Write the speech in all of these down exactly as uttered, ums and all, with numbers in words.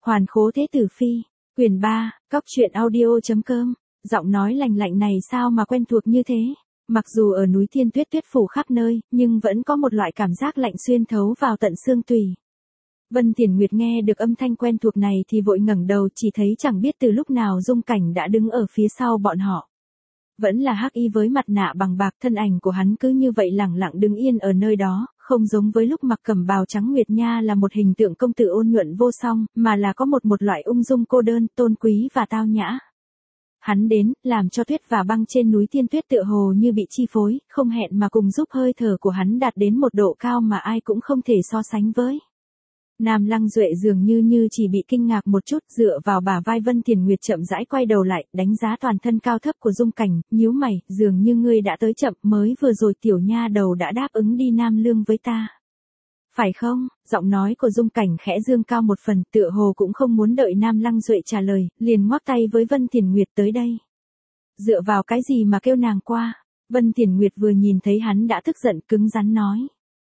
Hoàn Khố Thế Tử Phi, quyển ba, cóc truyện audio.com, giọng nói lành lạnh này sao mà quen thuộc như thế. Mặc dù ở núi Thiên Tuyết tuyết phủ khắp nơi, nhưng vẫn có một loại cảm giác lạnh xuyên thấu vào tận xương tủy. Vân Tiền Nguyệt nghe được âm thanh quen thuộc này thì vội ngẩng đầu, chỉ thấy chẳng biết từ lúc nào Dung Cảnh đã đứng ở phía sau bọn họ. Vẫn là hắc y với mặt nạ bằng bạc, thân ảnh của hắn cứ như vậy lẳng lặng đứng yên ở nơi đó, không giống với lúc mặc cẩm bào trắng Nguyệt Nha là một hình tượng công tử ôn nhuận vô song, mà là có một một loại ung dung cô đơn, tôn quý và tao nhã. Hắn đến, làm cho tuyết và băng trên núi Thiên Tuyết tựa hồ như bị chi phối, không hẹn mà cùng giúp hơi thở của hắn đạt đến một độ cao mà ai cũng không thể so sánh với. Nam Lăng Duệ dường như như chỉ bị kinh ngạc một chút, dựa vào bả vai Vân Tiền Nguyệt chậm rãi quay đầu lại, đánh giá toàn thân cao thấp của Dung Cảnh, nhíu mày, dường như ngươi đã tới chậm, mới vừa rồi tiểu nha đầu đã đáp ứng đi Nam Lương với ta. Phải không? Giọng nói của Dung Cảnh khẽ dương cao một phần, tựa hồ cũng không muốn đợi Nam Lăng Duệ trả lời, liền ngoắc tay với Vân Tiền Nguyệt tới đây. Dựa vào cái gì mà kêu nàng qua? Vân Tiền Nguyệt vừa nhìn thấy hắn đã tức giận, cứng rắn nói.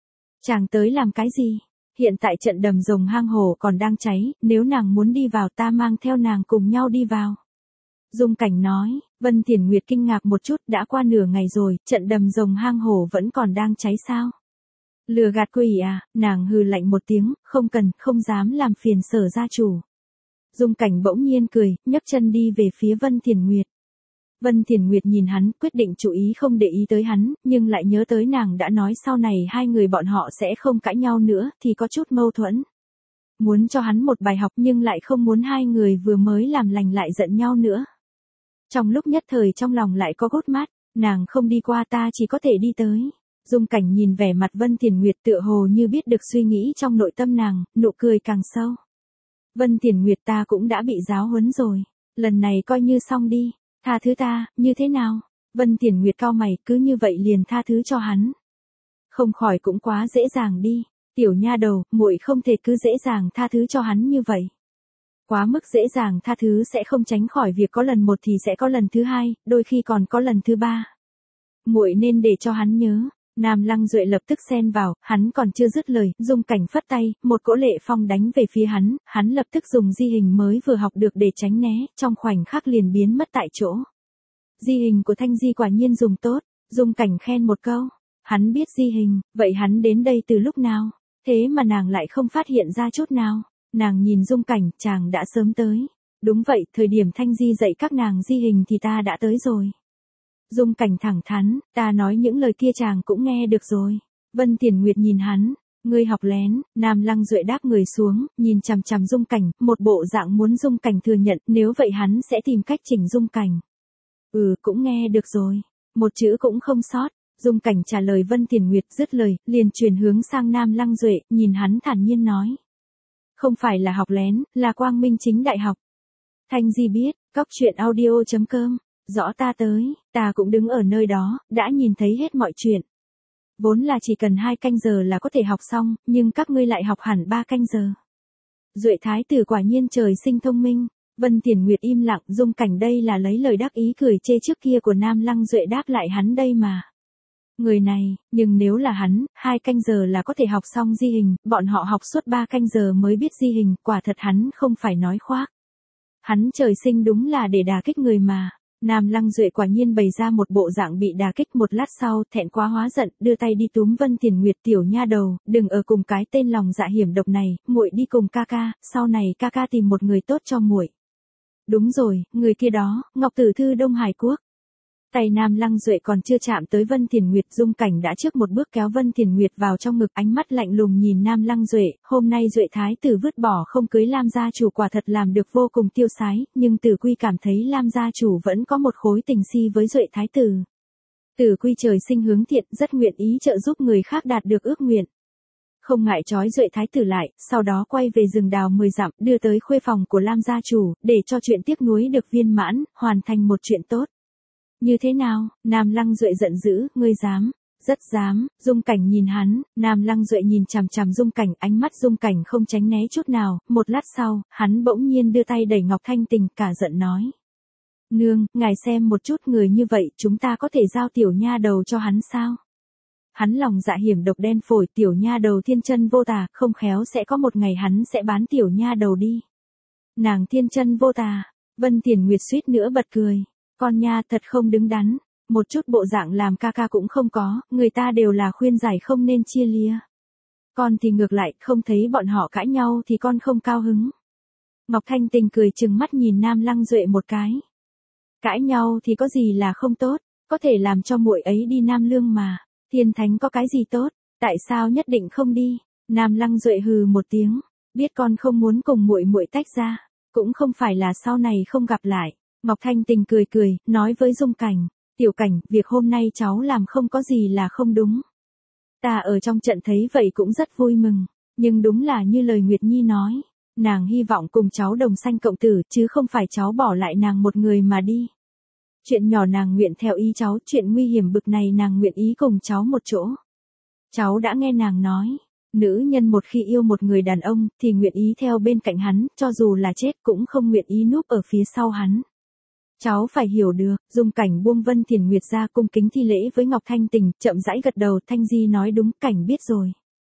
Chàng tới làm cái gì? Hiện tại trận đầm rồng hang hổ còn đang cháy, nếu nàng muốn đi vào ta mang theo nàng cùng nhau đi vào. Dung Cảnh nói. Vân Tiền Nguyệt kinh ngạc một chút, đã qua nửa ngày rồi, trận đầm rồng hang hổ vẫn còn đang cháy sao? Lừa gạt quỷ à? Nàng hừ lạnh một tiếng, không cần, không dám làm phiền Sở gia chủ. Dung Cảnh bỗng nhiên cười, nhấc chân đi về phía Vân Tiền Nguyệt. Vân Tiền Nguyệt nhìn hắn, quyết định chú ý không để ý tới hắn, nhưng lại nhớ tới nàng đã nói sau này hai người bọn họ sẽ không cãi nhau nữa, thì có chút mâu thuẫn. Muốn cho hắn một bài học nhưng lại không muốn hai người vừa mới làm lành lại giận nhau nữa. Trong lúc nhất thời trong lòng lại có gốt mát, nàng không đi qua ta chỉ có thể đi tới. Dung Cảnh nhìn vẻ mặt Vân Tiền Nguyệt tựa hồ như biết được suy nghĩ trong nội tâm nàng, nụ cười càng sâu. Vân Tiền Nguyệt, ta cũng đã bị giáo huấn rồi, lần này coi như xong đi. Tha thứ ta, như thế nào? Vân Tiền Nguyệt cau mày, cứ như vậy liền tha thứ cho hắn. Không khỏi cũng quá dễ dàng đi, tiểu nha đầu, muội không thể cứ dễ dàng tha thứ cho hắn như vậy. Quá mức dễ dàng tha thứ sẽ không tránh khỏi việc có lần một thì sẽ có lần thứ hai, đôi khi còn có lần thứ ba. Muội nên để cho hắn nhớ. Nam Lăng Duệ lập tức xen vào, hắn còn chưa dứt lời, Dung Cảnh phất tay, một cỗ lệ phong đánh về phía hắn, hắn lập tức dùng di hình mới vừa học được để tránh né, trong khoảnh khắc liền biến mất tại chỗ. Di hình của Thanh Di quả nhiên dùng tốt, Dung Cảnh khen một câu, hắn biết di hình, vậy hắn đến đây từ lúc nào, thế mà nàng lại không phát hiện ra chút nào. Nàng nhìn Dung Cảnh, chàng đã sớm tới. Đúng vậy, thời điểm Thanh Di dạy các nàng di hình thì ta đã tới rồi. Dung Cảnh thẳng thắn, ta nói những lời kia chàng cũng nghe được rồi. Vân Tiền Nguyệt nhìn hắn, ngươi học lén. Nam Lăng Duệ đáp người xuống, nhìn chằm chằm Dung Cảnh, một bộ dạng muốn Dung Cảnh thừa nhận, nếu vậy hắn sẽ tìm cách chỉnh Dung Cảnh. Ừ, cũng nghe được rồi, một chữ cũng không sót. Dung Cảnh trả lời Vân Tiền Nguyệt, dứt lời, liền chuyển hướng sang Nam Lăng Duệ, nhìn hắn thản nhiên nói. Không phải là học lén, là quang minh chính đại học. Thanh Di biết, cóc truyện audio.com. Rõ ta tới, ta cũng đứng ở nơi đó, đã nhìn thấy hết mọi chuyện. Vốn là chỉ cần hai canh giờ là có thể học xong, nhưng các ngươi lại học hẳn ba canh giờ. Duệ thái tử quả nhiên trời sinh thông minh. Vân Tiền Nguyệt im lặng, Dung Cảnh đây là lấy lời đắc ý cười chê trước kia của Nam Lăng Duệ đáp lại hắn đây mà. Người này, nhưng nếu là hắn, hai canh giờ là có thể học xong di hình, bọn họ học suốt ba canh giờ mới biết di hình, quả thật hắn không phải nói khoác. Hắn trời sinh đúng là để đả kích người mà. Nam Lăng Duệ quả nhiên bày ra một bộ dạng bị đả kích, một lát sau, thẹn quá hóa giận, đưa tay đi túm Vân Tiền Nguyệt, tiểu nha đầu, đừng ở cùng cái tên lòng dạ hiểm độc này, muội đi cùng ca ca, sau này ca ca tìm một người tốt cho muội. Đúng rồi, người kia đó, Ngọc Tử Thư Đông Hải Quốc. Tay Nam Lăng Duệ còn chưa chạm tới Vân Tiền Nguyệt, Dung Cảnh đã trước một bước kéo Vân Tiền Nguyệt vào trong ngực, ánh mắt lạnh lùng nhìn Nam Lăng Duệ, hôm nay Duệ thái tử vứt bỏ không cưới Lam gia chủ quả thật làm được vô cùng tiêu sái, nhưng Tử Quy cảm thấy Lam gia chủ vẫn có một khối tình si với Duệ thái tử. Tử Quy trời sinh hướng thiện, rất nguyện ý trợ giúp người khác đạt được ước nguyện. Không ngại trói Duệ thái tử lại, sau đó quay về rừng đào mười dặm, đưa tới khuê phòng của Lam gia chủ, để cho chuyện tiếc nuối được viên mãn, hoàn thành một chuyện tốt. Như thế nào? Nam Lăng Duệ giận dữ, ngươi dám? Rất dám. Dung Cảnh nhìn hắn, Nam Lăng Duệ nhìn chằm chằm Dung Cảnh, ánh mắt Dung Cảnh không tránh né chút nào, một lát sau, hắn bỗng nhiên đưa tay đẩy Ngọc Thanh Tình, cả giận nói. Nương, ngài xem một chút, người như vậy, chúng ta có thể giao tiểu nha đầu cho hắn sao? Hắn lòng dạ hiểm độc đen phổi, tiểu nha đầu thiên chân vô tà, không khéo sẽ có một ngày hắn sẽ bán tiểu nha đầu đi. Nàng thiên chân vô tà. Vân Thiền Nguyệt suýt nữa bật cười. Con nha thật không đứng đắn. Một chút bộ dạng làm ca ca cũng không có, người ta đều là khuyên giải không nên chia lìa. Con thì ngược lại, không thấy bọn họ cãi nhau thì con không cao hứng. Ngọc Thanh Tình cười trừng mắt nhìn Nam Lăng Duệ một cái. Cãi nhau thì có gì là không tốt, có thể làm cho muội ấy đi Nam Lương mà. Thiên Thánh có cái gì tốt, tại sao nhất định không đi? Nam Lăng Duệ hừ một tiếng, biết con không muốn cùng muội muội tách ra, cũng không phải là sau này không gặp lại. Ngọc Thanh Tình cười cười, nói với Dung Cảnh, Tiểu Cảnh, việc hôm nay cháu làm không có gì là không đúng. Ta ở trong trận thấy vậy cũng rất vui mừng, nhưng đúng là như lời Nguyệt Nhi nói, nàng hy vọng cùng cháu đồng sanh cộng tử, chứ không phải cháu bỏ lại nàng một người mà đi. Chuyện nhỏ nàng nguyện theo ý cháu, chuyện nguy hiểm bực này nàng nguyện ý cùng cháu một chỗ. Cháu đã nghe nàng nói, nữ nhân một khi yêu một người đàn ông, thì nguyện ý theo bên cạnh hắn, cho dù là chết cũng không nguyện ý núp ở phía sau hắn. Cháu phải hiểu được. Dung Cảnh buông Vân Thiền Nguyệt ra cung kính thi lễ với Ngọc Thanh Tình, chậm rãi gật đầu. Thanh Di nói đúng, Cảnh biết rồi.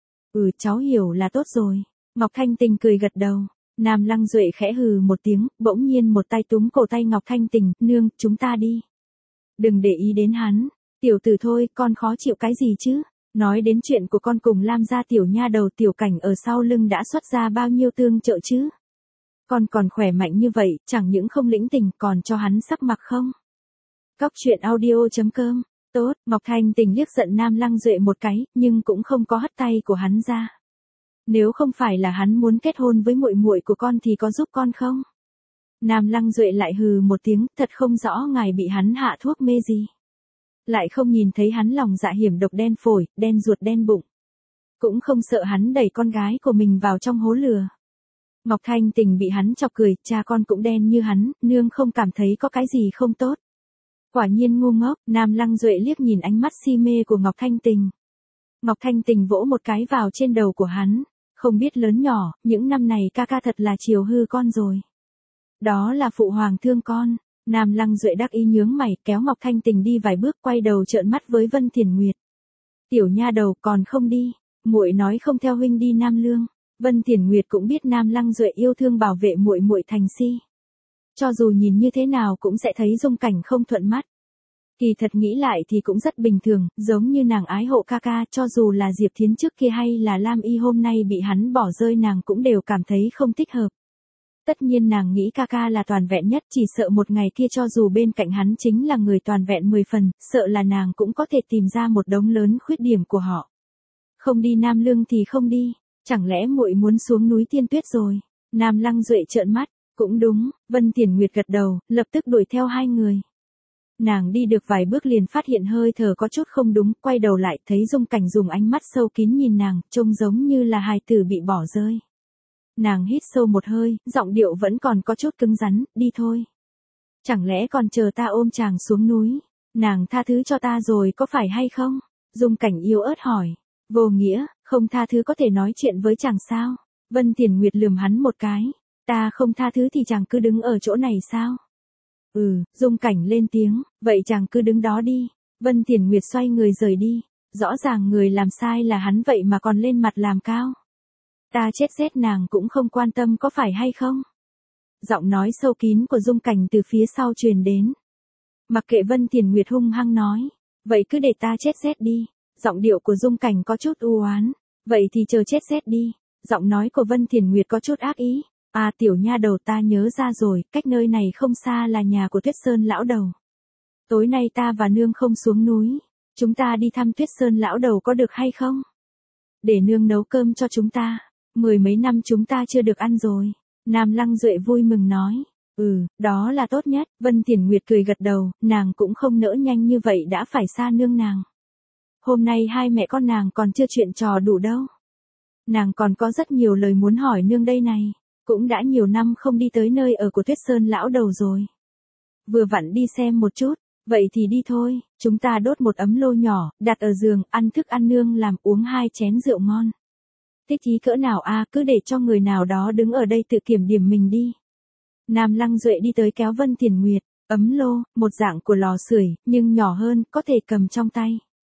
Ừ, cháu hiểu là tốt rồi. Ngọc Thanh Tình cười gật đầu. Nam Lăng Duệ khẽ hừ một tiếng, bỗng nhiên một tay túm cổ tay Ngọc Thanh Tình, nương, chúng ta đi. Đừng để ý đến hắn. Tiểu tử thôi, con khó chịu cái gì chứ? Nói đến chuyện của con cùng Lam gia tiểu nha đầu Tiểu Cảnh ở sau lưng đã xuất ra bao nhiêu tương trợ chứ? Con còn khỏe mạnh như vậy, chẳng những không lĩnh tình còn cho hắn sắc mặt không? Cóc truyện audio chấm com. Tốt, Ngọc Thanh Tình liếc giận Nam Lăng Duệ một cái, nhưng cũng không có hất tay của hắn ra. Nếu không phải là hắn muốn kết hôn với muội muội của con thì có giúp con không? Nam Lăng Duệ lại hừ một tiếng, thật không rõ ngài bị hắn hạ thuốc mê gì. Lại không nhìn thấy hắn lòng dạ hiểm độc, đen phổi, đen ruột, đen bụng. Cũng không sợ hắn đẩy con gái của mình vào trong hố lửa. Ngọc Thanh Tình bị hắn chọc cười, cha con cũng đen như hắn, nương không cảm thấy có cái gì không tốt. Quả nhiên ngu ngốc. Nam Lăng Duệ liếc nhìn ánh mắt si mê của Ngọc Thanh Tình. Ngọc Thanh Tình vỗ một cái vào trên đầu của hắn, không biết lớn nhỏ, những năm này ca ca thật là chiều hư con rồi. Đó là phụ hoàng thương con. Nam Lăng Duệ đắc ý nhướng mày, kéo Ngọc Thanh Tình đi vài bước, quay đầu trợn mắt với Vân Thiền Nguyệt. Tiểu nha đầu còn không đi, muội nói không theo huynh đi Nam Lương. Vân Thiền Nguyệt cũng biết Nam Lăng Duệ yêu thương bảo vệ muội muội thành si. Cho dù nhìn như thế nào cũng sẽ thấy Dung Cảnh không thuận mắt. Kỳ thật nghĩ lại thì cũng rất bình thường, giống như nàng ái hộ ca ca, cho dù là Diệp Thiến trước kia hay là Lam Y hôm nay bị hắn bỏ rơi nàng cũng đều cảm thấy không thích hợp. Tất nhiên nàng nghĩ ca ca là toàn vẹn nhất, chỉ sợ một ngày kia cho dù bên cạnh hắn chính là người toàn vẹn mười phần, sợ là nàng cũng có thể tìm ra một đống lớn khuyết điểm của họ. Không đi Nam Lương thì không đi, chẳng lẽ muội muốn xuống núi Tiên Tuyết rồi? Nam Lăng Duệ trợn mắt, cũng đúng. Vân Thiền Nguyệt gật đầu, lập tức đuổi theo hai người. Nàng đi được vài bước liền phát hiện hơi thở có chút không đúng, quay đầu lại thấy Dung Cảnh dùng ánh mắt sâu kín nhìn nàng, trông giống như là hài tử bị bỏ rơi. Nàng hít sâu một hơi, giọng điệu vẫn còn có chút cứng rắn, đi thôi. Chẳng lẽ còn chờ ta ôm chàng xuống núi? Nàng tha thứ cho ta rồi có phải hay không? Dung Cảnh yếu ớt hỏi. Vô nghĩa, không tha thứ có thể nói chuyện với chàng sao? Vân Thiền Nguyệt lườm hắn một cái. Ta không tha thứ thì chàng cứ đứng ở chỗ này sao? Ừ, Dung Cảnh lên tiếng, vậy chàng cứ đứng đó đi. Vân Thiền Nguyệt xoay người rời đi. Rõ ràng người làm sai là hắn vậy mà còn lên mặt làm cao. Ta chết rét nàng cũng không quan tâm có phải hay không? Giọng nói sâu kín của Dung Cảnh từ phía sau truyền đến. Mặc kệ Vân Thiền Nguyệt hung hăng nói, vậy cứ để ta chết rét đi. Giọng điệu của Dung Cảnh có chút u oán. Vậy thì chờ chết rét đi. Giọng nói của Vân Thiền Nguyệt có chút ác ý. À tiểu nha đầu, ta nhớ ra rồi, cách nơi này không xa là nhà của Tuyết Sơn lão đầu. Tối nay ta và nương không xuống núi. Chúng ta đi thăm Tuyết Sơn lão đầu có được hay không? Để nương nấu cơm cho chúng ta. Mười mấy năm chúng ta chưa được ăn rồi. Nam Lăng Duệ vui mừng nói. Ừ, đó là tốt nhất. Vân Thiền Nguyệt cười gật đầu, nàng cũng không nỡ nhanh như vậy đã phải xa nương nàng. Hôm nay hai mẹ con nàng còn chưa chuyện trò đủ đâu. Nàng còn có rất nhiều lời muốn hỏi nương đây này. Cũng đã nhiều năm không đi tới nơi ở của Tuyết Sơn lão đầu rồi. Vừa vặn đi xem một chút. Vậy thì đi thôi, chúng ta đốt một ấm lô nhỏ, đặt ở giường, ăn thức ăn nương làm, uống hai chén rượu ngon. Thích ý cỡ nào a, à, cứ để cho người nào đó đứng ở đây tự kiểm điểm mình đi. Nam Lăng Duệ đi tới kéo Vân Thiền Nguyệt, ấm lô, một dạng của lò sưởi, nhưng nhỏ hơn, có thể cầm trong tay.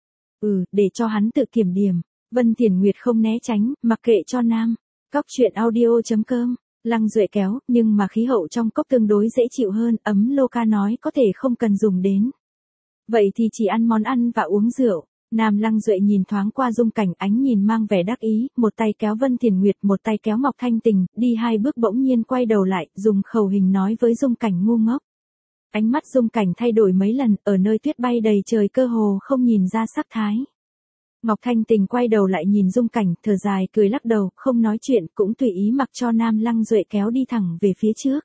Ừ, để cho hắn tự kiểm điểm. Vân Thiền Nguyệt không né tránh, mặc kệ cho Nam. Cóc truyện audio chấm com Lăng Duệ kéo, nhưng mà khí hậu trong cốc tương đối dễ chịu hơn, ấm lô ca nói có thể không cần dùng đến. Vậy thì chỉ ăn món ăn và uống rượu. Nam Lăng Duệ nhìn thoáng qua Dung Cảnh, ánh nhìn mang vẻ đắc ý, một tay kéo Vân Thiền Nguyệt, một tay kéo Ngọc Thanh Tình, đi hai bước bỗng nhiên quay đầu lại, dùng khẩu hình nói với Dung Cảnh ngu ngốc. Ánh mắt Dung Cảnh thay đổi mấy lần, ở nơi tuyết bay đầy trời cơ hồ không nhìn ra sắc thái. Ngọc Thanh Tình quay đầu lại nhìn Dung Cảnh, thở dài cười lắc đầu, không nói chuyện, cũng tùy ý mặc cho Nam Lăng Duệ kéo đi thẳng về phía trước.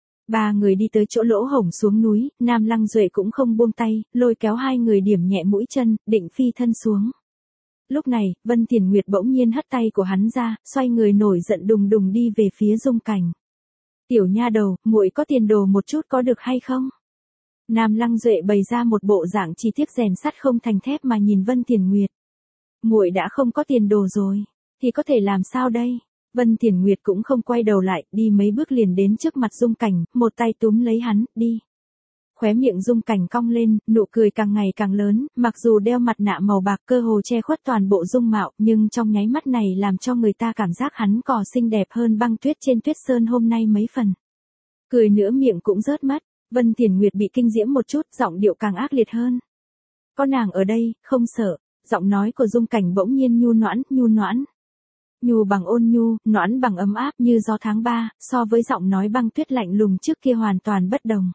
Ba người đi tới chỗ lỗ hổng xuống núi, Nam Lăng Duệ cũng không buông tay, lôi kéo hai người điểm nhẹ mũi chân, định phi thân xuống. Lúc này, Vân Thiền Nguyệt bỗng nhiên hất tay của hắn ra, xoay người nổi giận đùng đùng đi về phía Dung Cảnh. Tiểu nha đầu, muội có tiền đồ một chút có được hay không? Nam Lăng Duệ bày ra một bộ dạng chi tiết rèn sắt không thành thép mà nhìn Vân Thiền Nguyệt. Muội đã không có tiền đồ rồi, thì có thể làm sao đây? Vân Thiền Nguyệt cũng không quay đầu lại, đi mấy bước liền đến trước mặt Dung Cảnh, một tay túm lấy hắn, đi. Khóe miệng Dung Cảnh cong lên, nụ cười càng ngày càng lớn, mặc dù đeo mặt nạ màu bạc cơ hồ che khuất toàn bộ dung mạo, nhưng trong nháy mắt này làm cho người ta cảm giác hắn cò xinh đẹp hơn băng tuyết trên tuyết sơn hôm nay mấy phần. Cười nữa miệng cũng rớt mất, Vân Thiền Nguyệt bị kinh diễm một chút, giọng điệu càng ác liệt hơn. Có nàng ở đây, không sợ. Giọng nói của Dung Cảnh bỗng nhiên nhu noãn, nhu noãn. Nhu bằng ôn nhu, noãn bằng ấm áp như gió tháng ba, so với giọng nói băng tuyết lạnh lùng trước kia hoàn toàn bất đồng.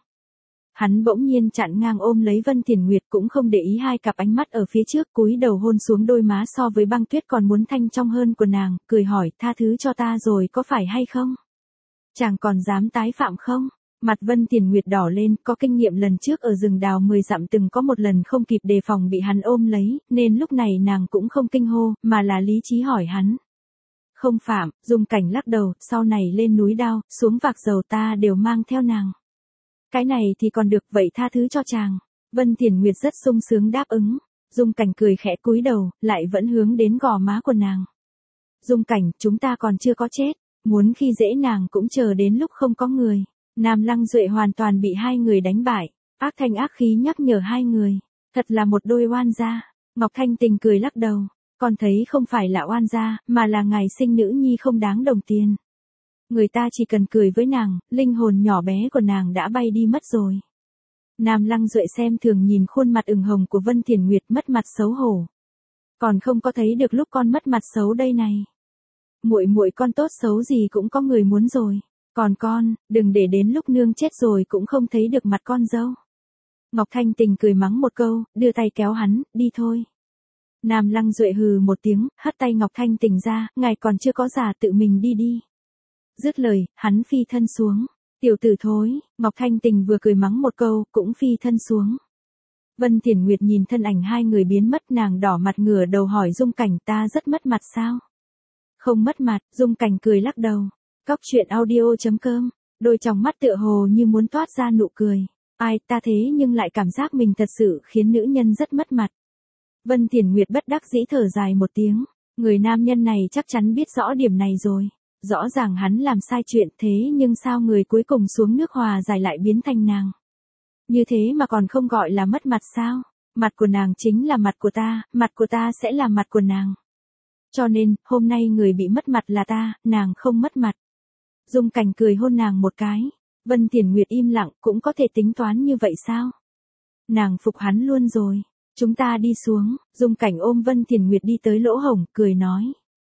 Hắn bỗng nhiên chặn ngang ôm lấy Vân Thiền Nguyệt, cũng không để ý hai cặp ánh mắt ở phía trước, cúi đầu hôn xuống đôi má so với băng tuyết còn muốn thanh trong hơn của nàng, cười hỏi, tha thứ cho ta rồi có phải hay không? Chàng còn dám tái phạm không? Mặt Vân Thiền Nguyệt đỏ lên, có kinh nghiệm lần trước ở rừng đào mười dặm từng có một lần không kịp đề phòng bị hắn ôm lấy, nên lúc này nàng cũng không kinh hô, mà là lý trí hỏi hắn. Không phạm, Dung Cảnh lắc đầu, sau này lên núi Đao, xuống vạc dầu ta đều mang theo nàng. Cái này thì còn được, vậy tha thứ cho chàng. Vân Thiền Nguyệt rất sung sướng đáp ứng. Dung Cảnh cười khẽ cúi đầu, lại vẫn hướng đến gò má của nàng. Dung Cảnh, chúng ta còn chưa có chết, muốn khi dễ nàng cũng chờ đến lúc không có người. Nam Lăng Duệ hoàn toàn bị hai người đánh bại, ác thanh ác khí nhắc nhở hai người, thật là một đôi oan gia. Ngọc Thanh Tình cười lắc đầu, con thấy không phải là oan gia, mà là ngài sinh nữ nhi không đáng đồng tiền. Người ta chỉ cần cười với nàng, linh hồn nhỏ bé của nàng đã bay đi mất rồi. Nam Lăng Duệ xem thường nhìn khuôn mặt ửng hồng của Vân Thiền Nguyệt, mất mặt xấu hổ. Còn không có thấy được lúc con mất mặt xấu đây này. Muội muội con tốt xấu gì cũng có người muốn rồi. Còn con, đừng để đến lúc nương chết rồi cũng không thấy được mặt con dâu. Ngọc Thanh Tình cười mắng một câu, đưa tay kéo hắn, đi thôi. Nam Lăng Duệ hừ một tiếng, hất tay Ngọc Thanh Tình ra, ngài còn chưa có già tự mình đi đi. Dứt lời, hắn phi thân xuống. Tiểu tử thối, Ngọc Thanh Tình vừa cười mắng một câu, cũng phi thân xuống. Vân Thiền Nguyệt nhìn thân ảnh hai người biến mất, nàng đỏ mặt ngửa đầu hỏi Dung Cảnh, ta rất mất mặt sao? Không mất mặt, Dung Cảnh cười lắc đầu. Cóc truyện audio chấm com, đôi tròng mắt tựa hồ như muốn toát ra nụ cười. Ai, ta thế nhưng lại cảm giác mình thật sự khiến nữ nhân rất mất mặt. Vân Thiền Nguyệt bất đắc dĩ thở dài một tiếng, người nam nhân này chắc chắn biết rõ điểm này rồi. Rõ ràng hắn làm sai chuyện thế nhưng sao người cuối cùng xuống nước hòa giải lại biến thành nàng. Như thế mà còn không gọi là mất mặt sao? Mặt của nàng chính là mặt của ta, mặt của ta sẽ là mặt của nàng. Cho nên, hôm nay người bị mất mặt là ta, nàng không mất mặt. Dung Cảnh cười hôn nàng một cái. Vân Thiền Nguyệt im lặng, cũng có thể tính toán như vậy sao? Nàng phục hắn luôn rồi. Chúng ta đi xuống. Dung Cảnh ôm Vân Thiền Nguyệt đi tới lỗ hổng, cười nói.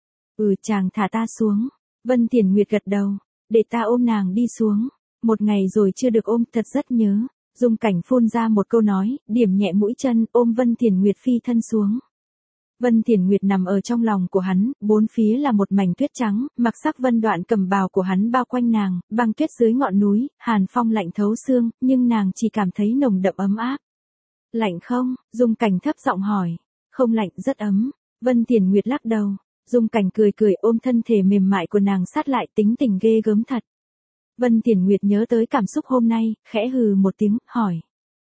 Ừ, chàng thả ta xuống. Vân Thiền Nguyệt gật đầu. Để ta ôm nàng đi xuống. Một ngày rồi chưa được ôm, thật rất nhớ. Dung Cảnh phun ra một câu nói, điểm nhẹ mũi chân, ôm Vân Thiền Nguyệt phi thân xuống. Vân Thiền Nguyệt nằm ở trong lòng của hắn, bốn phía là một mảnh tuyết trắng, mặc sắc vân đoạn cầm bào của hắn bao quanh nàng, băng tuyết dưới ngọn núi, hàn phong lạnh thấu xương, nhưng nàng chỉ cảm thấy nồng đậm ấm áp. Lạnh không? Dung Cảnh thấp giọng hỏi. Không lạnh, rất ấm. Vân Thiền Nguyệt lắc đầu. Dung Cảnh cười cười ôm thân thể mềm mại của nàng sát lại, tính tình ghê gớm thật. Vân Thiền Nguyệt nhớ tới cảm xúc hôm nay, khẽ hừ một tiếng, hỏi.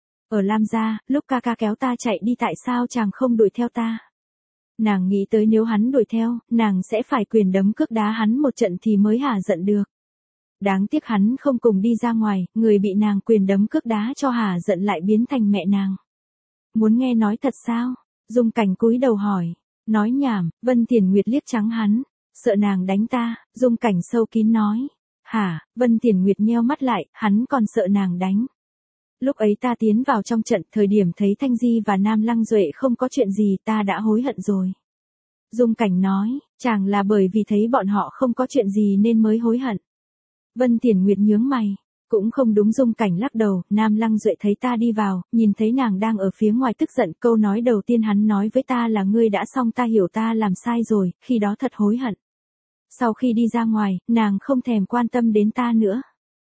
Ở Lam gia, lúc ca ca kéo ta chạy đi tại sao chàng không đuổi theo ta? Nàng nghĩ tới nếu hắn đuổi theo, nàng sẽ phải quyền đấm cước đá hắn một trận thì mới hả giận được. Đáng tiếc hắn không cùng đi ra ngoài, người bị nàng quyền đấm cước đá cho hả giận lại biến thành mẹ nàng. Muốn nghe nói thật sao? Dung Cảnh cúi đầu hỏi. Nói nhảm, Vân Thiền Nguyệt liếc trắng hắn. Sợ nàng đánh ta, Dung Cảnh sâu kín nói. Hả, Vân Tiền Nguyệt nheo mắt lại, hắn còn sợ nàng đánh. Lúc ấy ta tiến vào trong trận, thời điểm thấy Thanh Di và Nam Lăng Duệ không có chuyện gì, ta đã hối hận rồi. Dung Cảnh nói, chàng là bởi vì thấy bọn họ không có chuyện gì nên mới hối hận. Vân Tiền Nguyệt nhướng mày, cũng không đúng. Dung Cảnh lắc đầu, Nam Lăng Duệ thấy ta đi vào, nhìn thấy nàng đang ở phía ngoài tức giận, câu nói đầu tiên hắn nói với ta là ngươi đã xong, ta hiểu ta làm sai rồi, khi đó thật hối hận. Sau khi đi ra ngoài, nàng không thèm quan tâm đến ta nữa.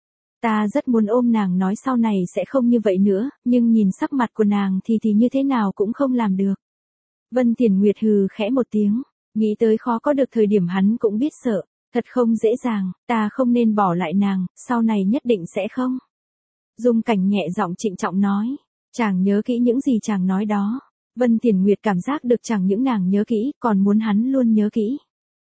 Ta rất muốn ôm nàng nói sau này sẽ không như vậy nữa, nhưng nhìn sắc mặt của nàng thì thì như thế nào cũng không làm được. Vân Tiền Nguyệt hừ khẽ một tiếng, nghĩ tới khó có được thời điểm hắn cũng biết sợ, thật không dễ dàng, ta không nên bỏ lại nàng, sau này nhất định sẽ không. Dung Cảnh nhẹ giọng trịnh trọng nói, chàng nhớ kỹ những gì chàng nói đó. Vân Tiền Nguyệt cảm giác được chẳng những nàng nhớ kỹ, còn muốn hắn luôn nhớ kỹ.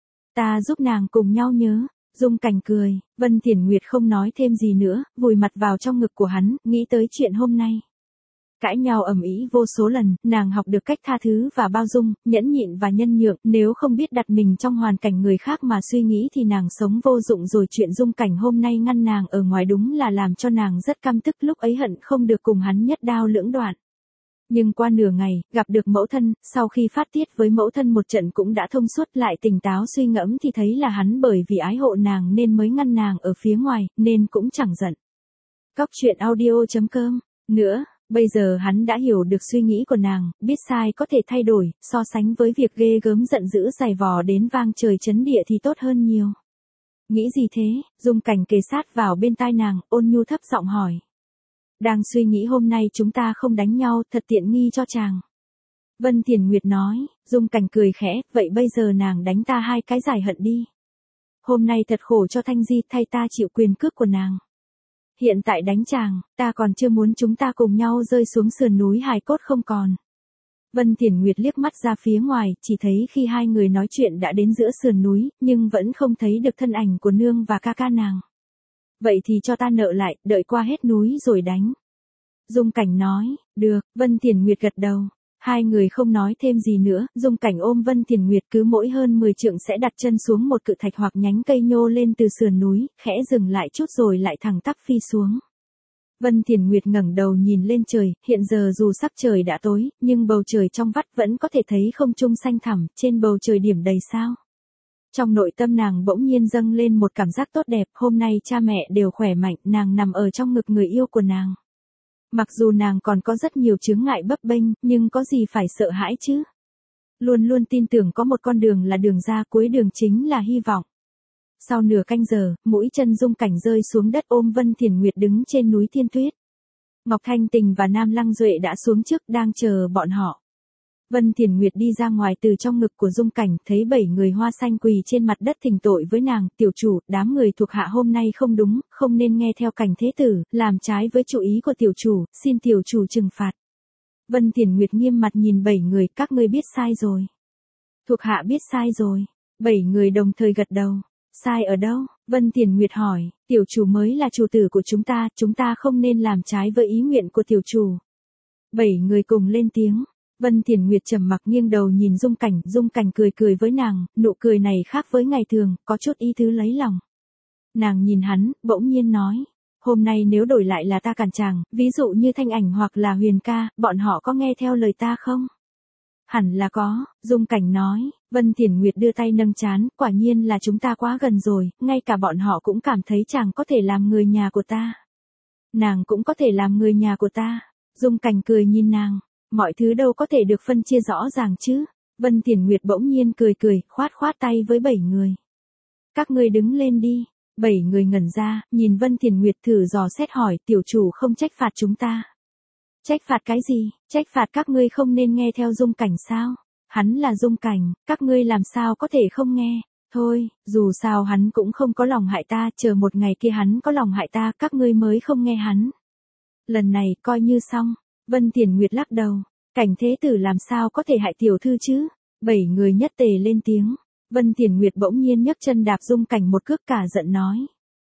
Ta giúp nàng cùng nhau nhớ. Dung Cảnh cười, Vân Tiền Nguyệt không nói thêm gì nữa, vùi mặt vào trong ngực của hắn, nghĩ tới chuyện hôm nay. Cãi nhau ầm ĩ vô số lần, nàng học được cách tha thứ và bao dung, nhẫn nhịn và nhân nhượng, nếu không biết đặt mình trong hoàn cảnh người khác mà suy nghĩ thì nàng sống vô dụng rồi. Chuyện Dung Cảnh hôm nay ngăn nàng ở ngoài đúng là làm cho nàng rất căm tức, lúc ấy hận không được cùng hắn nhất đao lưỡng đoạn. Nhưng qua nửa ngày, gặp được mẫu thân, sau khi phát tiết với mẫu thân một trận cũng đã thông suốt, lại tỉnh táo suy ngẫm thì thấy là hắn bởi vì ái hộ nàng nên mới ngăn nàng ở phía ngoài, nên cũng chẳng giận. Cóc truyện audio chấm com nữa, bây giờ hắn đã hiểu được suy nghĩ của nàng, biết sai có thể thay đổi, so sánh với việc ghê gớm giận dữ giày vò đến vang trời chấn địa thì tốt hơn nhiều. Nghĩ gì thế? Dung Cảnh kề sát vào bên tai nàng, ôn nhu thấp giọng hỏi. Đang suy nghĩ hôm nay chúng ta không đánh nhau, thật tiện nghi cho chàng. Vân Tiền Nguyệt nói. Dung Cảnh cười khẽ, vậy bây giờ nàng đánh ta hai cái giải hận đi. Hôm nay thật khổ cho Thanh Di, thay ta chịu quyền cước của nàng. Hiện tại đánh chàng, ta còn chưa muốn chúng ta cùng nhau rơi xuống sườn núi hài cốt không còn. Vân Tiền Nguyệt liếc mắt ra phía ngoài, chỉ thấy khi hai người nói chuyện đã đến giữa sườn núi, nhưng vẫn không thấy được thân ảnh của nương và ca ca nàng. Vậy thì cho ta nợ lại, đợi qua hết núi rồi đánh. Dung Cảnh nói, được, Vân Tiền Nguyệt gật đầu. Hai người không nói thêm gì nữa, Dung Cảnh ôm Vân Tiền Nguyệt, cứ mỗi hơn mười trượng sẽ đặt chân xuống một cự thạch hoặc nhánh cây nhô lên từ sườn núi, khẽ dừng lại chút rồi lại thẳng tắp phi xuống. Vân Tiền Nguyệt ngẩng đầu nhìn lên trời, hiện giờ dù sắc trời đã tối, nhưng bầu trời trong vắt vẫn có thể thấy không trung xanh thẳm, trên bầu trời điểm đầy sao. Trong nội tâm nàng bỗng nhiên dâng lên một cảm giác tốt đẹp, hôm nay cha mẹ đều khỏe mạnh, nàng nằm ở trong ngực người yêu của nàng. Mặc dù nàng còn có rất nhiều chướng ngại bấp bênh, nhưng có gì phải sợ hãi chứ. Luôn luôn tin tưởng có một con đường là đường ra, cuối đường chính là hy vọng. Sau nửa canh giờ, mũi chân Dung Cảnh rơi xuống đất ôm Vân Tiền Nguyệt đứng trên núi Thiên Tuyết. Ngọc Thanh Tình và Nam Lăng Duệ đã xuống trước đang chờ bọn họ. Vân Tiền Nguyệt đi ra ngoài từ trong ngực của Dung Cảnh, thấy bảy người hoa xanh quỳ trên mặt đất thỉnh tội với nàng, tiểu chủ, đám người thuộc hạ hôm nay không đúng, không nên nghe theo Cảnh thế tử, làm trái với chủ ý của tiểu chủ, xin tiểu chủ trừng phạt. Vân Tiền Nguyệt nghiêm mặt nhìn bảy người, các ngươi biết sai rồi. Thuộc hạ biết sai rồi. Bảy người đồng thời gật đầu. Sai ở đâu? Vân Tiền Nguyệt hỏi, tiểu chủ mới là chủ tử của chúng ta, chúng ta không nên làm trái với ý nguyện của tiểu chủ. Bảy người cùng lên tiếng. Vân Tiền Nguyệt trầm mặc nghiêng đầu nhìn Dung Cảnh, Dung Cảnh cười cười với nàng, nụ cười này khác với ngày thường, có chút ý tứ lấy lòng. Nàng nhìn hắn, bỗng nhiên nói, hôm nay nếu đổi lại là ta cản chàng, ví dụ như Thanh Ảnh hoặc là Huyền ca, bọn họ có nghe theo lời ta không? Hẳn là có, Dung Cảnh nói. Vân Tiền Nguyệt đưa tay nâng trán, quả nhiên là chúng ta quá gần rồi, ngay cả bọn họ cũng cảm thấy chàng có thể làm người nhà của ta. Nàng cũng có thể làm người nhà của ta. Dung Cảnh cười nhìn nàng. Mọi thứ đâu có thể được phân chia rõ ràng chứ. Vân Tiền Nguyệt bỗng nhiên cười cười, khoát khoát tay với bảy người. Các ngươi đứng lên đi. Bảy người ngẩn ra, nhìn Vân Tiền Nguyệt thử dò xét hỏi, tiểu chủ không trách phạt chúng ta. Trách phạt cái gì? Trách phạt các ngươi không nên nghe theo Dung Cảnh sao? Hắn là Dung Cảnh, các ngươi làm sao có thể không nghe? Thôi, dù sao hắn cũng không có lòng hại ta, chờ một ngày kia hắn có lòng hại ta, các ngươi mới không nghe hắn. Lần này coi như xong. Vân Tiền Nguyệt lắc đầu, Cảnh thế tử làm sao có thể hại tiểu thư chứ? Bảy người nhất tề lên tiếng. Vân Tiền Nguyệt bỗng nhiên nhấc chân đạp Dung Cảnh một cước, cả giận nói.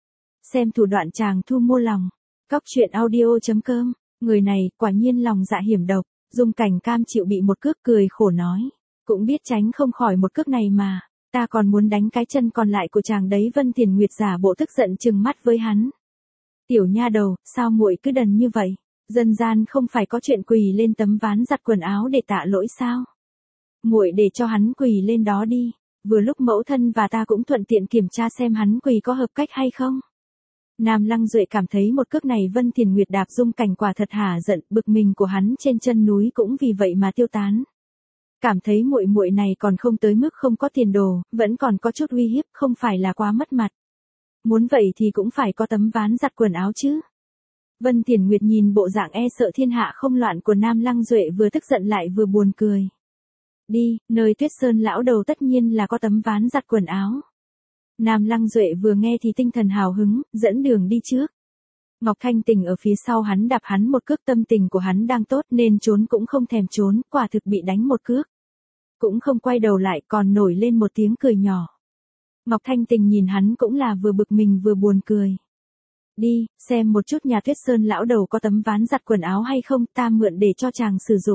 Xem thủ đoạn chàng thu mua lòng. Cóc truyện audio chấm com, người này quả nhiên lòng dạ hiểm độc. Dung Cảnh cam chịu bị một cước, cười khổ nói, cũng biết tránh không khỏi một cước này mà. Ta còn muốn đánh cái chân còn lại của chàng đấy. Vân Thiền Nguyệt giả bộ tức giận trừng mắt với hắn. Tiểu nha đầu, sao muội cứ đần như vậy? Dân gian không phải có chuyện quỳ lên tấm ván giặt quần áo để tạ lỗi sao? Muội để cho hắn quỳ lên đó đi, vừa lúc mẫu thân và ta cũng thuận tiện kiểm tra xem hắn quỳ có hợp cách hay không. Nam Lăng Duệ cảm thấy một cước này Vân Thiền Nguyệt đạp Dung Cảnh quả thật hả giận, bực mình của hắn trên chân núi cũng vì vậy mà tiêu tán. Cảm thấy muội muội này còn không tới mức không có tiền đồ, vẫn còn có chút uy hiếp, không phải là quá mất mặt. Muốn vậy thì cũng phải có tấm ván giặt quần áo chứ. Vân Thiền Nguyệt nhìn bộ dạng e sợ thiên hạ không loạn của Nam Lăng Duệ vừa tức giận lại vừa buồn cười. Đi, nơi Tuyết Sơn lão đầu tất nhiên là có tấm ván giặt quần áo. Nam Lăng Duệ vừa nghe thì tinh thần hào hứng, dẫn đường đi trước. Ngọc Thanh Tình ở phía sau hắn đạp hắn một cước, tâm tình của hắn đang tốt nên trốn cũng không thèm trốn, quả thực bị đánh một cước. Cũng không quay đầu lại còn nổi lên một tiếng cười nhỏ. Ngọc Thanh Tình nhìn hắn cũng là vừa bực mình vừa buồn cười. Đi, xem một chút nhà Tuyết Sơn lão đầu có tấm ván giặt quần áo hay không, ta mượn để cho chàng sử dụng.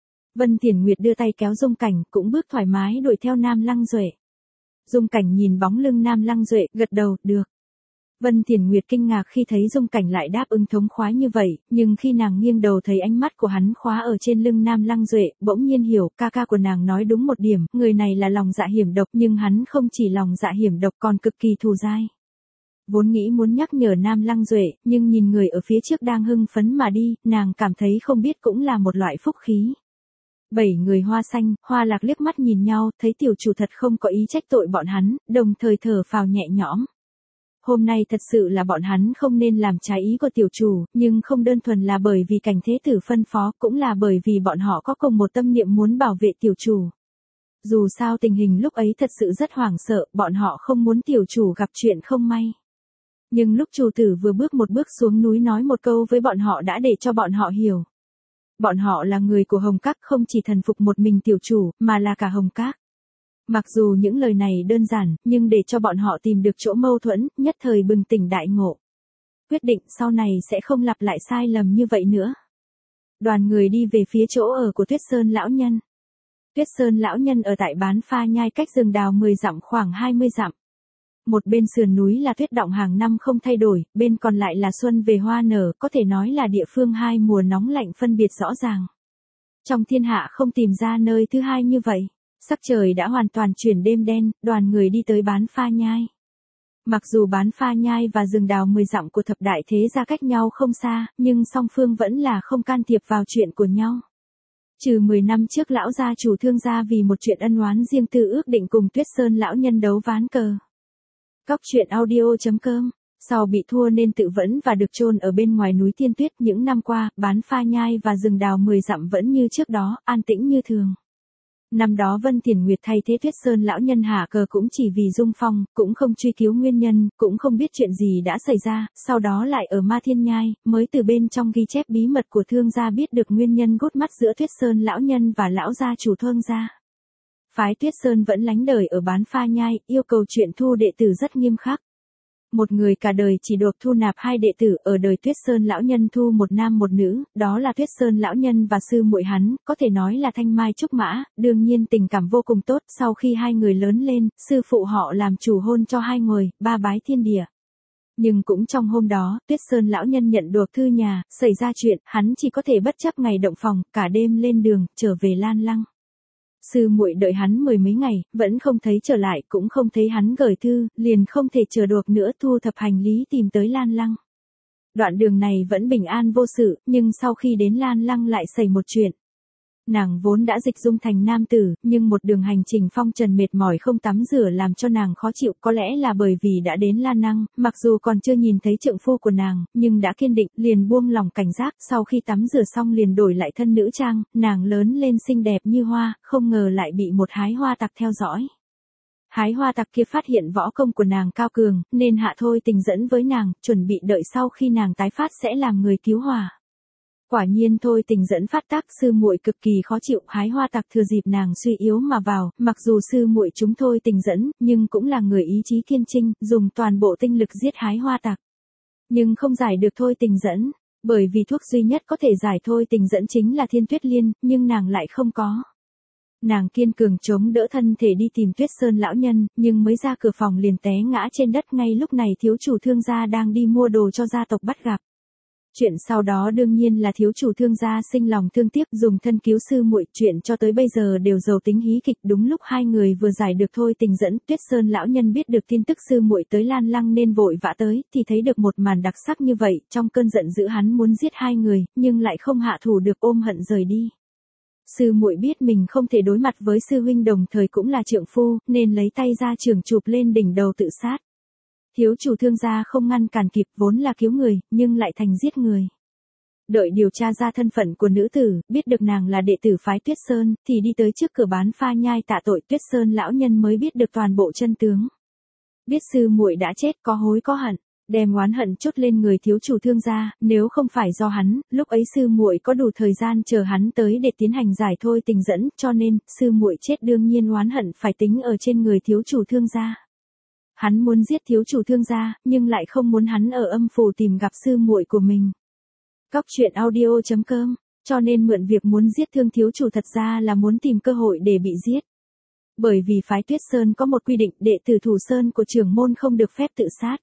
Vân Thiền Nguyệt đưa tay kéo Dung Cảnh, cũng bước thoải mái đuổi theo Nam Lăng Duệ. Dung Cảnh nhìn bóng lưng Nam Lăng Duệ, gật đầu, được. Vân Thiền Nguyệt kinh ngạc khi thấy Dung Cảnh lại đáp ứng thống khoái như vậy, nhưng khi nàng nghiêng đầu thấy ánh mắt của hắn khóa ở trên lưng Nam Lăng Duệ, bỗng nhiên hiểu, ca ca của nàng nói đúng một điểm, người này là lòng dạ hiểm độc, nhưng hắn không chỉ lòng dạ hiểm độc còn cực kỳ thù dai. Vốn nghĩ muốn nhắc nhở Nam Lăng Duệ, nhưng nhìn người ở phía trước đang hưng phấn mà đi, nàng cảm thấy không biết cũng là một loại phúc khí. Bảy người Hoa Xanh, Hoa Lạc liếc mắt nhìn nhau, thấy tiểu chủ thật không có ý trách tội bọn hắn, đồng thời thở phào nhẹ nhõm. Hôm nay thật sự là bọn hắn không nên làm trái ý của tiểu chủ, nhưng không đơn thuần là bởi vì cảnh thế tử phân phó, cũng là bởi vì bọn họ có cùng một tâm niệm muốn bảo vệ tiểu chủ. Dù sao tình hình lúc ấy thật sự rất hoảng sợ, bọn họ không muốn tiểu chủ gặp chuyện không may. Nhưng lúc chủ tử vừa bước một bước xuống núi nói một câu với bọn họ đã để cho bọn họ hiểu. Bọn họ là người của Hồng Các, không chỉ thần phục một mình tiểu chủ, mà là cả Hồng Các. Mặc dù những lời này đơn giản, nhưng để cho bọn họ tìm được chỗ mâu thuẫn, nhất thời bừng tỉnh đại ngộ. Quyết định sau này sẽ không lặp lại sai lầm như vậy nữa. Đoàn người đi về phía chỗ ở của Tuyết Sơn lão nhân. Tuyết Sơn lão nhân ở tại Bán Pha Nhai, cách rừng đào mười dặm khoảng hai mươi dặm. Một bên sườn núi là tuyết đọng hàng năm không thay đổi, bên còn lại là xuân về hoa nở, có thể nói là địa phương hai mùa nóng lạnh phân biệt rõ ràng. Trong thiên hạ không tìm ra nơi thứ hai như vậy. Sắc trời đã hoàn toàn chuyển đêm đen, đoàn người đi tới Bán Pha Nhai. Mặc dù Bán Pha Nhai và rừng đào mười dặm của thập đại thế gia cách nhau không xa, nhưng song phương vẫn là không can thiệp vào chuyện của nhau. Trừ mười năm trước lão gia chủ Thương gia vì một chuyện ân oán riêng tư ước định cùng Tuyết Sơn lão nhân đấu ván cờ. Cóc truyện audio chấm com. Sau bị thua nên tự vẫn và được chôn ở bên ngoài núi Tiên Tuyết, những năm qua, Bán Pha Nhai và rừng đào mười dặm vẫn như trước đó, an tĩnh như thường. Năm đó Vân Thiền Nguyệt thay thế Tuyết Sơn lão nhân hạ cờ cũng chỉ vì Dung Phong, cũng không truy cứu nguyên nhân, cũng không biết chuyện gì đã xảy ra, sau đó lại ở Ma Thiên Nhai, mới từ bên trong ghi chép bí mật của Thương gia biết được nguyên nhân gút mắt giữa Tuyết Sơn lão nhân và lão gia chủ Thương gia. Phái Tuyết Sơn vẫn lánh đời ở Bán Pha Nhai, yêu cầu chuyện thu đệ tử rất nghiêm khắc. Một người cả đời chỉ được thu nạp hai đệ tử, ở đời Tuyết Sơn lão nhân thu một nam một nữ, đó là Tuyết Sơn lão nhân và sư muội hắn, có thể nói là thanh mai trúc mã, đương nhiên tình cảm vô cùng tốt, sau khi hai người lớn lên, sư phụ họ làm chủ hôn cho hai người, ba bái thiên địa. Nhưng cũng trong hôm đó, Tuyết Sơn lão nhân nhận được thư nhà, xảy ra chuyện, hắn chỉ có thể bất chấp ngày động phòng, cả đêm lên đường, trở về Lan Lăng. Sư muội đợi hắn mười mấy ngày, vẫn không thấy trở lại, cũng không thấy hắn gửi thư, liền không thể chờ được nữa thu thập hành lý tìm tới Lan Lăng. Đoạn đường này vẫn bình an vô sự, nhưng sau khi đến Lan Lăng lại xảy một chuyện. Nàng vốn đã dịch dung thành nam tử, nhưng một đường hành trình phong trần mệt mỏi không tắm rửa làm cho nàng khó chịu, có lẽ là bởi vì đã đến Lan Lăng, mặc dù còn chưa nhìn thấy trượng phu của nàng, nhưng đã kiên định, liền buông lòng cảnh giác, sau khi tắm rửa xong liền đổi lại thân nữ trang, nàng lớn lên xinh đẹp như hoa, không ngờ lại bị một hái hoa tặc theo dõi. Hái hoa tặc kia phát hiện võ công của nàng cao cường, nên hạ thôi tình dẫn với nàng, chuẩn bị đợi sau khi nàng tái phát sẽ làm người cứu hỏa. Quả nhiên thôi tình dẫn phát tác, sư muội cực kỳ khó chịu, hái hoa tặc thừa dịp nàng suy yếu mà vào, mặc dù sư muội chúng thôi tình dẫn, nhưng cũng là người ý chí kiên trinh, dùng toàn bộ tinh lực giết hái hoa tặc. Nhưng không giải được thôi tình dẫn, bởi vì thuốc duy nhất có thể giải thôi tình dẫn chính là Thiên Tuyết Liên, nhưng nàng lại không có. Nàng kiên cường chống đỡ thân thể đi tìm Tuyết Sơn lão nhân, nhưng mới ra cửa phòng liền té ngã trên đất. Ngay lúc này thiếu chủ Thương gia đang đi mua đồ cho gia tộc bắt gặp. Chuyện sau đó đương nhiên là thiếu chủ Thương gia sinh lòng thương tiếc, dùng thân cứu sư muội. Chuyện cho tới bây giờ đều giàu tính hí kịch. Đúng lúc hai người vừa giải được thôi tình dẫn, Tuyết Sơn lão nhân biết được tin tức sư muội tới Lan Lăng nên vội vã tới, thì thấy được một màn đặc sắc như vậy. Trong cơn giận dữ hắn muốn giết hai người, nhưng lại không hạ thủ được, ôm hận rời đi. Sư muội biết mình không thể đối mặt với sư huynh đồng thời cũng là trượng phu, nên lấy tay ra trường chụp lên đỉnh đầu tự sát. Thiếu chủ Thương gia không ngăn cản kịp, vốn là cứu người, nhưng lại thành giết người. Đợi điều tra ra thân phận của nữ tử, biết được nàng là đệ tử phái Tuyết Sơn, thì đi tới trước cửa bán pha nhai tạ tội. Tuyết Sơn lão nhân mới biết được toàn bộ chân tướng. Biết sư muội đã chết, có hối có hận, đem oán hận chốt lên người thiếu chủ Thương gia. Nếu không phải do hắn, lúc ấy sư muội có đủ thời gian chờ hắn tới để tiến hành giải thôi tình dẫn, cho nên sư muội chết đương nhiên oán hận phải tính ở trên người thiếu chủ Thương gia. Hắn muốn giết thiếu chủ Thương gia, nhưng lại không muốn hắn ở âm phủ tìm gặp sư muội của mình. Cóc truyện audio chấm com, cho nên mượn việc muốn giết thương thiếu chủ thật ra là muốn tìm cơ hội để bị giết. Bởi vì phái Tuyết Sơn có một quy định, đệ tử thủ sơn của trưởng môn không được phép tự sát.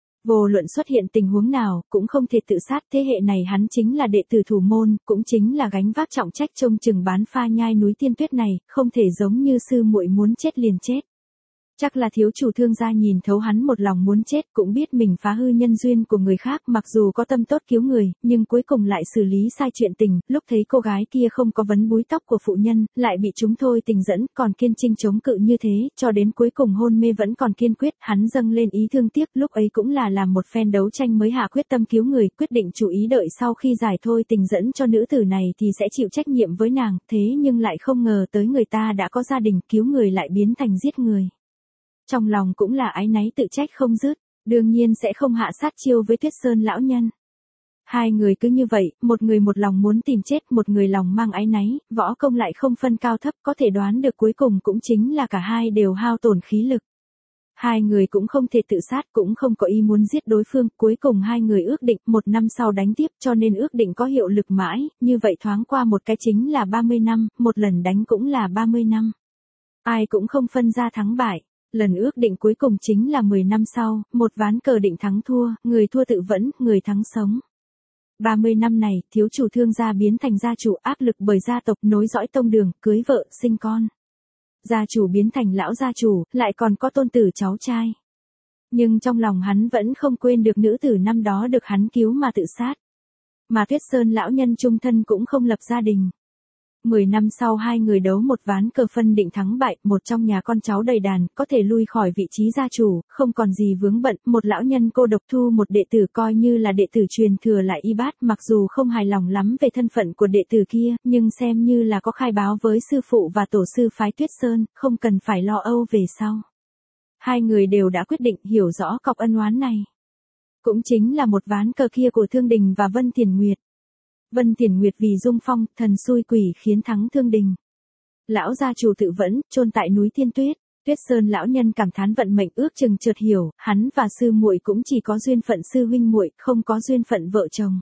Vô luận xuất hiện tình huống nào, cũng không thể tự sát. Thế hệ này hắn chính là đệ tử thủ môn, cũng chính là gánh vác trọng trách trông chừng bán pha nhai núi Tiên Tuyết này, không thể giống như sư muội muốn chết liền chết. Chắc là thiếu chủ Thương gia nhìn thấu hắn một lòng muốn chết, cũng biết mình phá hư nhân duyên của người khác, mặc dù có tâm tốt cứu người, nhưng cuối cùng lại xử lý sai chuyện tình. Lúc thấy cô gái kia không có vấn búi tóc của phụ nhân, lại bị chúng thôi tình dẫn, còn kiên trinh chống cự như thế, cho đến cuối cùng hôn mê vẫn còn kiên quyết. Hắn dâng lên ý thương tiếc, lúc ấy cũng là làm một phen đấu tranh mới hạ quyết tâm cứu người, quyết định chủ ý đợi sau khi giải thôi tình dẫn cho nữ tử này thì sẽ chịu trách nhiệm với nàng. Thế nhưng lại không ngờ tới người ta đã có gia đình, cứu người lại biến thành giết người. Trong lòng cũng là áy náy tự trách không dứt, đương nhiên sẽ không hạ sát chiêu với Tuyết Sơn lão nhân. Hai người cứ như vậy, một người một lòng muốn tìm chết, một người lòng mang áy náy, võ công lại không phân cao thấp, có thể đoán được cuối cùng cũng chính là cả hai đều hao tổn khí lực. Hai người cũng không thể tự sát, cũng không có ý muốn giết đối phương, cuối cùng hai người ước định một năm sau đánh tiếp, cho nên ước định có hiệu lực mãi, như vậy thoáng qua một cái chính là ba mươi năm, một lần đánh cũng là ba mươi năm. Ai cũng không phân ra thắng bại. Lần ước định cuối cùng chính là mười năm sau, một ván cờ định thắng thua, người thua tự vẫn, người thắng sống. ba mươi năm này, thiếu chủ Thương gia biến thành gia chủ, áp lực bởi gia tộc nối dõi tông đường, cưới vợ, sinh con. Gia chủ biến thành lão gia chủ, lại còn có tôn tử cháu trai. Nhưng trong lòng hắn vẫn không quên được nữ tử năm đó được hắn cứu mà tự sát. Mà Tuyết Sơn lão nhân chung thân cũng không lập gia đình. Mười năm sau hai người đấu một ván cờ phân định thắng bại, một trong nhà con cháu đầy đàn, có thể lui khỏi vị trí gia chủ, không còn gì vướng bận, một lão nhân cô độc thu một đệ tử coi như là đệ tử truyền thừa lại y bát, mặc dù không hài lòng lắm về thân phận của đệ tử kia, nhưng xem như là có khai báo với sư phụ và tổ sư phái Tuyết Sơn, không cần phải lo âu về sau. Hai người đều đã quyết định hiểu rõ cọc ân oán này. Cũng chính là một ván cờ kia của Thương Đình và Vân Tiền Nguyệt. Vân Tiền Nguyệt vì Dung Phong, thần xui quỷ khiến thắng Thương Đình. Lão gia chủ tự vẫn, chôn tại núi Tiên Tuyết. Tuyết Sơn lão nhân cảm thán vận mệnh, ước chừng chợt hiểu, hắn và sư muội cũng chỉ có duyên phận sư huynh muội, không có duyên phận vợ chồng.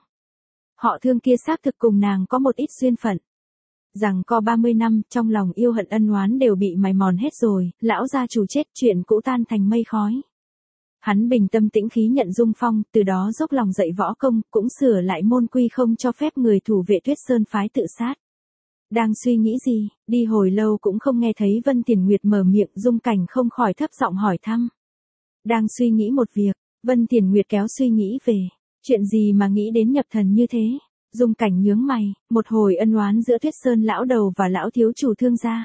Họ Thương kia xác thực cùng nàng có một ít duyên phận. Rằng có ba mươi năm, trong lòng yêu hận ân oán đều bị mài mòn hết rồi, lão gia chủ chết, chuyện cũ tan thành mây khói. Hắn bình tâm tĩnh khí nhận Dung Phong, từ đó dốc lòng dạy võ công, cũng sửa lại môn quy không cho phép người thủ vệ Tuyết Sơn phái tự sát. Đang suy nghĩ gì, đi hồi lâu cũng không nghe thấy Vân Tiền Nguyệt mở miệng, Dung Cảnh không khỏi thấp giọng hỏi thăm. Đang suy nghĩ một việc, Vân Tiền Nguyệt kéo suy nghĩ về, chuyện gì mà nghĩ đến nhập thần như thế. Dung Cảnh nhướng mày, một hồi ân oán giữa Tuyết Sơn lão đầu và lão thiếu chủ Thương gia.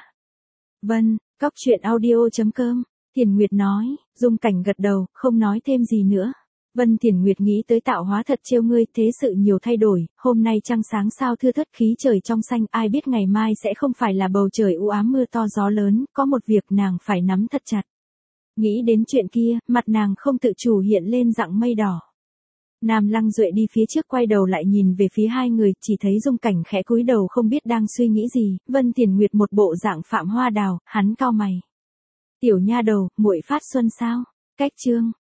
Vân, cóc truyện audio chấm com. Tiền Nguyệt nói, Dung Cảnh gật đầu, không nói thêm gì nữa. Vân Tiền Nguyệt nghĩ tới tạo hóa thật trêu ngươi, thế sự nhiều thay đổi, hôm nay trăng sáng sao thưa thớt, khí trời trong xanh, ai biết ngày mai sẽ không phải là bầu trời u ám mưa to gió lớn, có một việc nàng phải nắm thật chặt. Nghĩ đến chuyện kia, mặt nàng không tự chủ hiện lên dạng mây đỏ. Nam Lăng Duệ đi phía trước quay đầu lại nhìn về phía hai người, chỉ thấy Dung Cảnh khẽ cúi đầu không biết đang suy nghĩ gì, Vân Tiền Nguyệt một bộ dạng Phạm Hoa Đào, hắn cau mày. Tiểu nha đầu, muội phát xuân sao? Cách chương